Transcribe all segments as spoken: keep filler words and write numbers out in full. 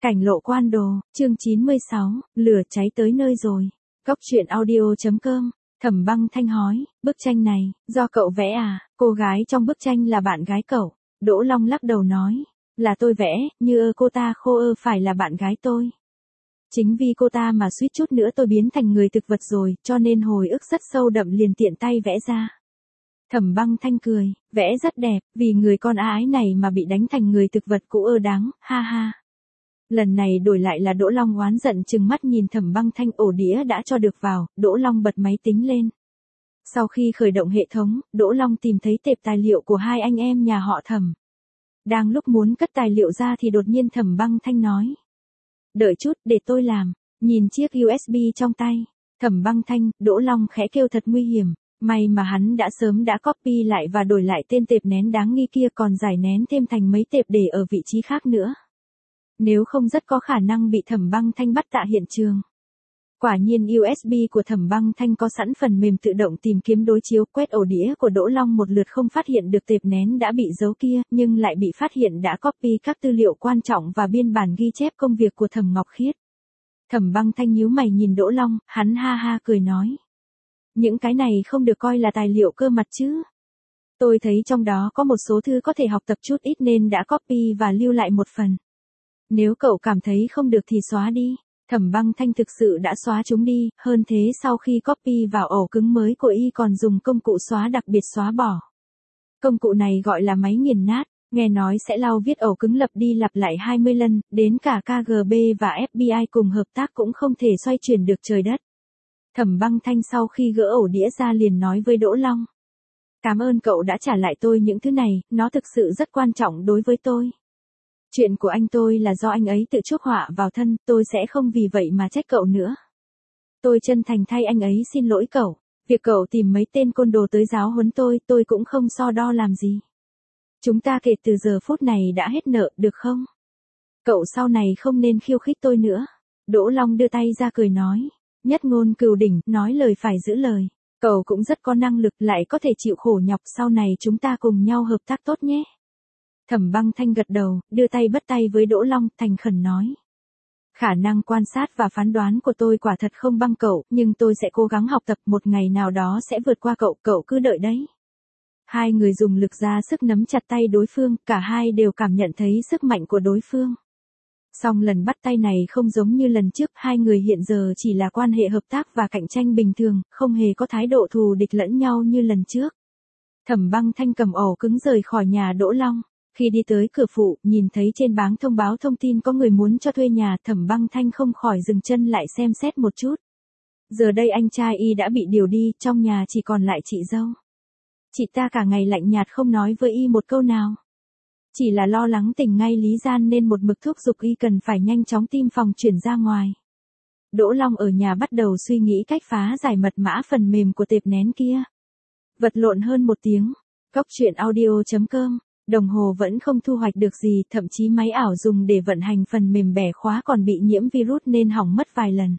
Cảnh lộ quan đồ, chương chín mươi sáu, lửa cháy tới nơi rồi. Góc truyện audio.com, Thẩm Băng Thanh hỏi, bức tranh này, do cậu vẽ à, cô gái trong bức tranh là bạn gái cậu. Đỗ Long lắc đầu nói, là tôi vẽ, như ơ cô ta khô ơ phải là bạn gái tôi. Chính vì cô ta mà suýt chút nữa tôi biến thành người thực vật rồi, cho nên hồi ức rất sâu đậm liền tiện tay vẽ ra. Thẩm Băng Thanh cười, vẽ rất đẹp, vì người con ái này mà bị đánh thành người thực vật cũng ơ đáng, ha ha. Lần này đổi lại là Đỗ Long oán giận trừng mắt nhìn Thẩm Băng Thanh, ổ đĩa đã cho được vào, Đỗ Long bật máy tính lên. Sau khi khởi động hệ thống, Đỗ Long tìm thấy tệp tài liệu của hai anh em nhà họ Thẩm. Đang lúc muốn cất tài liệu ra thì đột nhiên Thẩm Băng Thanh nói. Đợi chút, để tôi làm, nhìn chiếc u ét bê trong tay. Thẩm Băng Thanh, Đỗ Long khẽ kêu thật nguy hiểm. May mà hắn đã sớm đã copy lại và đổi lại tên tệp nén đáng nghi kia, còn giải nén thêm thành mấy tệp để ở vị trí khác nữa. Nếu không rất có khả năng bị Thẩm Băng Thanh bắt tại hiện trường. Quả nhiên u ét bê của Thẩm Băng Thanh có sẵn phần mềm tự động tìm kiếm đối chiếu, quét ổ đĩa của Đỗ Long một lượt không phát hiện được tệp nén đã bị giấu kia, nhưng lại bị phát hiện đã copy các tư liệu quan trọng và biên bản ghi chép công việc của Thẩm Ngọc Khiết. Thẩm Băng Thanh nhíu mày nhìn Đỗ Long, hắn ha ha cười nói. Những cái này không được coi là tài liệu cơ mặt chứ. Tôi thấy trong đó có một số thư có thể học tập chút ít nên đã copy và lưu lại một phần. Nếu cậu cảm thấy không được thì xóa đi. Thẩm Băng Thanh thực sự đã xóa chúng đi, hơn thế sau khi copy vào ổ cứng mới của y còn dùng công cụ xóa đặc biệt xóa bỏ. Công cụ này gọi là máy nghiền nát, nghe nói sẽ lau viết ổ cứng lặp đi lặp lại hai mươi lần, đến cả ca giê bê và ép bê i cùng hợp tác cũng không thể xoay chuyển được trời đất. Thẩm Băng Thanh sau khi gỡ ổ đĩa ra liền nói với Đỗ Long. Cảm ơn cậu đã trả lại tôi những thứ này, nó thực sự rất quan trọng đối với tôi. Chuyện của anh tôi là do anh ấy tự chuốc họa vào thân, tôi sẽ không vì vậy mà trách cậu nữa. Tôi chân thành thay anh ấy xin lỗi cậu, việc cậu tìm mấy tên côn đồ tới giáo huấn tôi, tôi cũng không so đo làm gì. Chúng ta kể từ giờ phút này đã hết nợ, được không? Cậu sau này không nên khiêu khích tôi nữa. Đỗ Long đưa tay ra cười nói, nhất ngôn cửu đỉnh, nói lời phải giữ lời. Cậu cũng rất có năng lực, lại có thể chịu khổ nhọc, sau này chúng ta cùng nhau hợp tác tốt nhé. Thẩm Băng Thanh gật đầu, đưa tay bắt tay với Đỗ Long, thành khẩn nói. Khả năng quan sát và phán đoán của tôi quả thật không bằng cậu, nhưng tôi sẽ cố gắng học tập, một ngày nào đó sẽ vượt qua cậu, cậu cứ đợi đấy. Hai người dùng lực ra sức nắm chặt tay đối phương, cả hai đều cảm nhận thấy sức mạnh của đối phương. Song lần bắt tay này không giống như lần trước, hai người hiện giờ chỉ là quan hệ hợp tác và cạnh tranh bình thường, không hề có thái độ thù địch lẫn nhau như lần trước. Thẩm Băng Thanh cầm ổ cứng rời khỏi nhà Đỗ Long. Khi đi tới cửa phụ, nhìn thấy trên bảng thông báo thông tin có người muốn cho thuê nhà, Thẩm Băng Thanh không khỏi dừng chân lại xem xét một chút. Giờ đây anh trai y đã bị điều đi, trong nhà chỉ còn lại chị dâu. Chị ta cả ngày lạnh nhạt không nói với y một câu nào. Chỉ là lo lắng tình ngay lý gian nên một mực thúc giục y cần phải nhanh chóng tìm phòng chuyển ra ngoài. Đỗ Long ở nhà bắt đầu suy nghĩ cách phá giải mật mã phần mềm của tệp nén kia. Vật lộn hơn một tiếng. Góc truyện audio.com. Đồng hồ vẫn không thu hoạch được gì, thậm chí máy ảo dùng để vận hành phần mềm bẻ khóa còn bị nhiễm virus nên hỏng mất vài lần.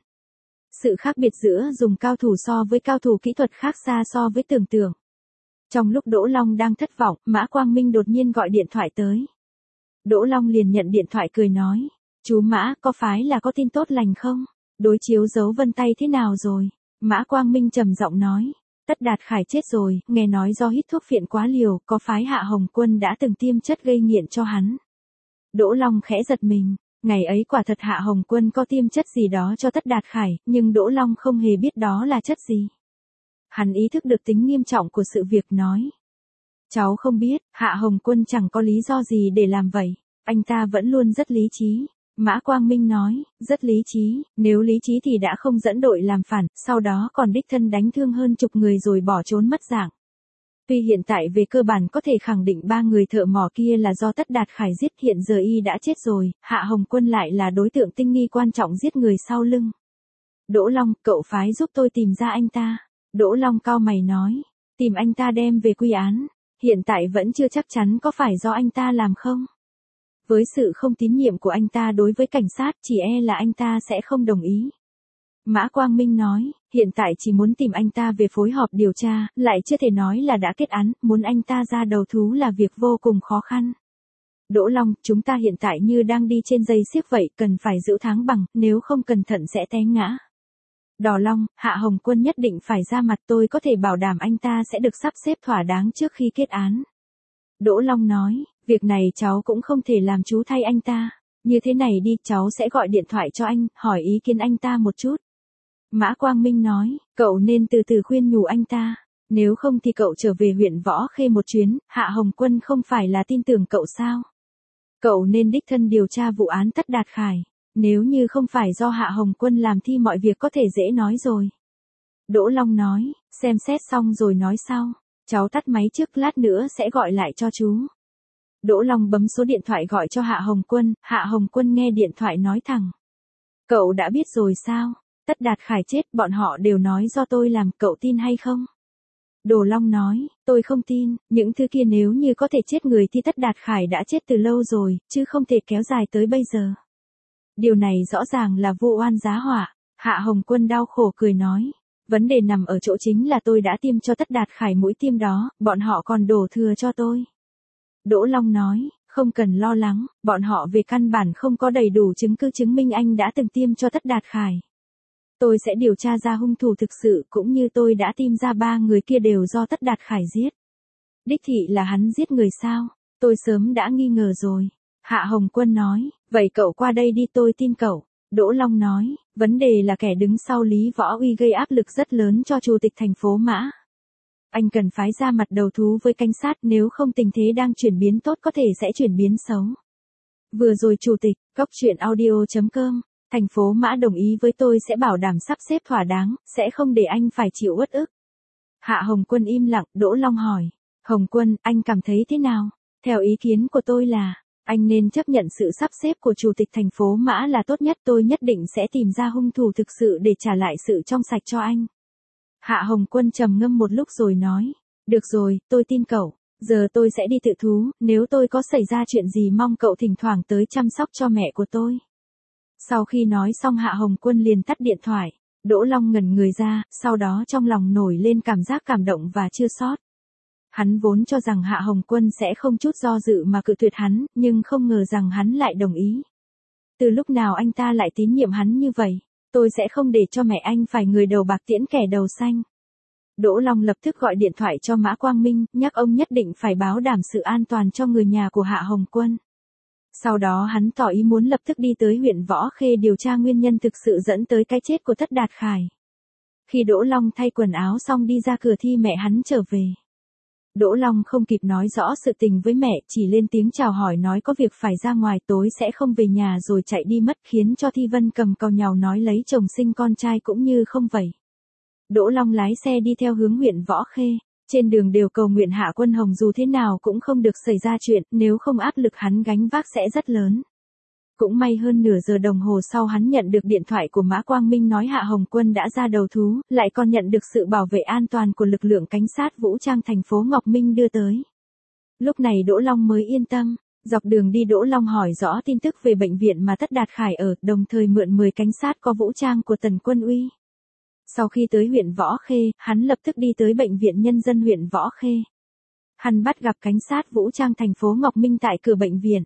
Sự khác biệt giữa dùng cao thủ so với cao thủ kỹ thuật khác xa so với tưởng tượng. Trong lúc Đỗ Long đang thất vọng, Mã Quang Minh đột nhiên gọi điện thoại tới. Đỗ Long liền nhận điện thoại cười nói, chú Mã, có phải là có tin tốt lành không? Đối chiếu dấu vân tay thế nào rồi? Mã Quang Minh trầm giọng nói. Tất Đạt Khải chết rồi, nghe nói do hít thuốc phiện quá liều, có phái Hạ Hồng Quân đã từng tiêm chất gây nghiện cho hắn. Đỗ Long khẽ giật mình, ngày ấy quả thật Hạ Hồng Quân có tiêm chất gì đó cho Tất Đạt Khải, nhưng Đỗ Long không hề biết đó là chất gì. Hắn ý thức được tính nghiêm trọng của sự việc nói. Cháu không biết, Hạ Hồng Quân chẳng có lý do gì để làm vậy, anh ta vẫn luôn rất lý trí. Mã Quang Minh nói, rất lý trí, nếu lý trí thì đã không dẫn đội làm phản, sau đó còn đích thân đánh thương hơn chục người rồi bỏ trốn mất dạng. Tuy hiện tại về cơ bản có thể khẳng định ba người thợ mỏ kia là do Tất Đạt Khải giết, hiện giờ y đã chết rồi, Hạ Hồng Quân lại là đối tượng tinh nghi quan trọng giết người sau lưng. Đỗ Long, cậu phái giúp tôi tìm ra anh ta. Đỗ Long cau mày nói, tìm anh ta đem về quy án, hiện tại vẫn chưa chắc chắn có phải do anh ta làm không? Với sự không tín nhiệm của anh ta đối với cảnh sát, chỉ e là anh ta sẽ không đồng ý. Mã Quang Minh nói, hiện tại chỉ muốn tìm anh ta về phối hợp điều tra, lại chưa thể nói là đã kết án, muốn anh ta ra đầu thú là việc vô cùng khó khăn. Đỗ Long, chúng ta hiện tại như đang đi trên dây xiếc vậy, cần phải giữ tháng bằng, nếu không cẩn thận sẽ té ngã. Đỏ Long, Hạ Hồng Quân nhất định phải ra mặt, tôi có thể bảo đảm anh ta sẽ được sắp xếp thỏa đáng trước khi kết án. Đỗ Long nói, việc này cháu cũng không thể làm chú thay anh ta. Như thế này đi, cháu sẽ gọi điện thoại cho anh, hỏi ý kiến anh ta một chút. Mã Quang Minh nói, cậu nên từ từ khuyên nhủ anh ta. Nếu không thì cậu trở về huyện Võ Khê một chuyến, Hạ Hồng Quân không phải là tin tưởng cậu sao? Cậu nên đích thân điều tra vụ án Tất Đạt Khải. Nếu như không phải do Hạ Hồng Quân làm thì mọi việc có thể dễ nói rồi. Đỗ Long nói, xem xét xong rồi nói sau. Cháu tắt máy trước, lát nữa sẽ gọi lại cho chú. Đỗ Long bấm số điện thoại gọi cho Hạ Hồng Quân, Hạ Hồng Quân nghe điện thoại nói thẳng. Cậu đã biết rồi sao? Tất Đạt Khải chết, bọn họ đều nói do tôi làm, cậu tin hay không? Đồ Long nói, tôi không tin, những thứ kia nếu như có thể chết người thì Tất Đạt Khải đã chết từ lâu rồi, chứ không thể kéo dài tới bây giờ. Điều này rõ ràng là vu oan giá họa. Hạ Hồng Quân đau khổ cười nói, vấn đề nằm ở chỗ chính là tôi đã tiêm cho Tất Đạt Khải mũi tiêm đó, bọn họ còn đổ thừa cho tôi. Đỗ Long nói, không cần lo lắng, bọn họ về căn bản không có đầy đủ chứng cứ chứng minh anh đã từng tiêm cho Tất Đạt Khải. Tôi sẽ điều tra ra hung thủ thực sự, cũng như tôi đã tìm ra ba người kia đều do Tất Đạt Khải giết. Đích thị là hắn giết người sao? Tôi sớm đã nghi ngờ rồi. Hạ Hồng Quân nói, vậy cậu qua đây đi, tôi tin cậu. Đỗ Long nói, vấn đề là kẻ đứng sau Lý Võ Uy gây áp lực rất lớn cho chủ tịch thành phố Mã. Anh cần phái ra mặt đầu thú với cảnh sát, nếu không tình thế đang chuyển biến tốt có thể sẽ chuyển biến xấu. Vừa rồi chủ tịch, Cóc Truyện Audio chấm com, thành phố Mã đồng ý với tôi sẽ bảo đảm sắp xếp thỏa đáng, sẽ không để anh phải chịu uất ức. Hạ Hồng Quân im lặng, Đỗ Long hỏi, Hồng Quân, anh cảm thấy thế nào? Theo ý kiến của tôi là, anh nên chấp nhận sự sắp xếp của chủ tịch thành phố Mã là tốt nhất, tôi nhất định sẽ tìm ra hung thủ thực sự để trả lại sự trong sạch cho anh. Hạ Hồng Quân trầm ngâm một lúc rồi nói, được rồi, tôi tin cậu, giờ tôi sẽ đi tự thú, nếu tôi có xảy ra chuyện gì mong cậu thỉnh thoảng tới chăm sóc cho mẹ của tôi. Sau khi nói xong Hạ Hồng Quân liền tắt điện thoại, Đỗ Long ngẩn người ra, sau đó trong lòng nổi lên cảm giác cảm động và chua xót. Hắn vốn cho rằng Hạ Hồng Quân sẽ không chút do dự mà cự tuyệt hắn, nhưng không ngờ rằng hắn lại đồng ý. Từ lúc nào anh ta lại tín nhiệm hắn như vậy? Tôi sẽ không để cho mẹ anh phải người đầu bạc tiễn kẻ đầu xanh. Đỗ Long lập tức gọi điện thoại cho Mã Quang Minh, nhắc ông nhất định phải bảo đảm sự an toàn cho người nhà của Hạ Hồng Quân. Sau đó hắn tỏ ý muốn lập tức đi tới huyện Võ Khê điều tra nguyên nhân thực sự dẫn tới cái chết của Tất Đạt Khải. Khi Đỗ Long thay quần áo xong đi ra cửa thì mẹ hắn trở về. Đỗ Long không kịp nói rõ sự tình với mẹ, chỉ lên tiếng chào hỏi nói có việc phải ra ngoài, tối sẽ không về nhà rồi chạy đi mất, khiến cho Thi Vân cầm cau nhàu nói lấy chồng sinh con trai cũng như không vậy. Đỗ Long lái xe đi theo hướng huyện Võ Khê, trên đường đều cầu nguyện Hạ Quân Hồng dù thế nào cũng không được xảy ra chuyện, nếu không áp lực hắn gánh vác sẽ rất lớn. Cũng may hơn nửa giờ đồng hồ sau hắn nhận được điện thoại của Mã Quang Minh nói Hạ Hồng Quân đã ra đầu thú, lại còn nhận được sự bảo vệ an toàn của lực lượng cảnh sát vũ trang thành phố Ngọc Minh đưa tới. Lúc này Đỗ Long mới yên tâm, dọc đường đi Đỗ Long hỏi rõ tin tức về bệnh viện mà Tất Đạt Khải ở, đồng thời mượn mười cảnh sát có vũ trang của Tần Quân Uy. Sau khi tới huyện Võ Khê, hắn lập tức đi tới bệnh viện nhân dân huyện Võ Khê. Hắn bắt gặp cảnh sát vũ trang thành phố Ngọc Minh tại cửa bệnh viện.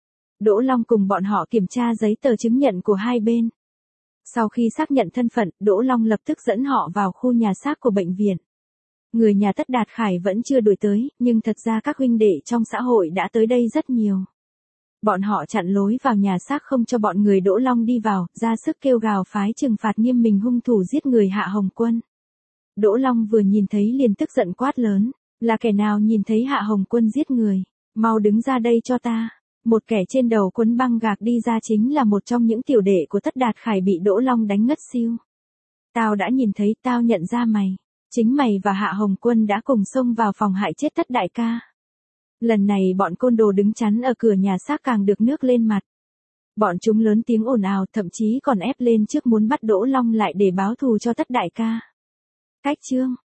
Đỗ Long cùng bọn họ kiểm tra giấy tờ chứng nhận của hai bên. Sau khi xác nhận thân phận, Đỗ Long lập tức dẫn họ vào khu nhà xác của bệnh viện. Người nhà Tất Đạt Khải vẫn chưa đuổi tới, nhưng thật ra các huynh đệ trong xã hội đã tới đây rất nhiều. Bọn họ chặn lối vào nhà xác không cho bọn người Đỗ Long đi vào, ra sức kêu gào phái trừng phạt nghiêm minh hung thủ giết người Hạ Hồng Quân. Đỗ Long vừa nhìn thấy liền tức giận quát lớn, là kẻ nào nhìn thấy Hạ Hồng Quân giết người, mau đứng ra đây cho ta. Một kẻ trên đầu quấn băng gạc đi ra chính là một trong những tiểu đệ của Tất Đạt Khải bị Đỗ Long đánh ngất xiu. Tao đã nhìn thấy, tao nhận ra mày. Chính mày và Hạ Hồng Quân đã cùng xông vào phòng hại chết Tất đại ca. Lần này bọn côn đồ đứng chắn ở cửa nhà xác càng được nước lên mặt. Bọn chúng lớn tiếng ồn ào, thậm chí còn ép lên trước muốn bắt Đỗ Long lại để báo thù cho Tất đại ca. Cách chương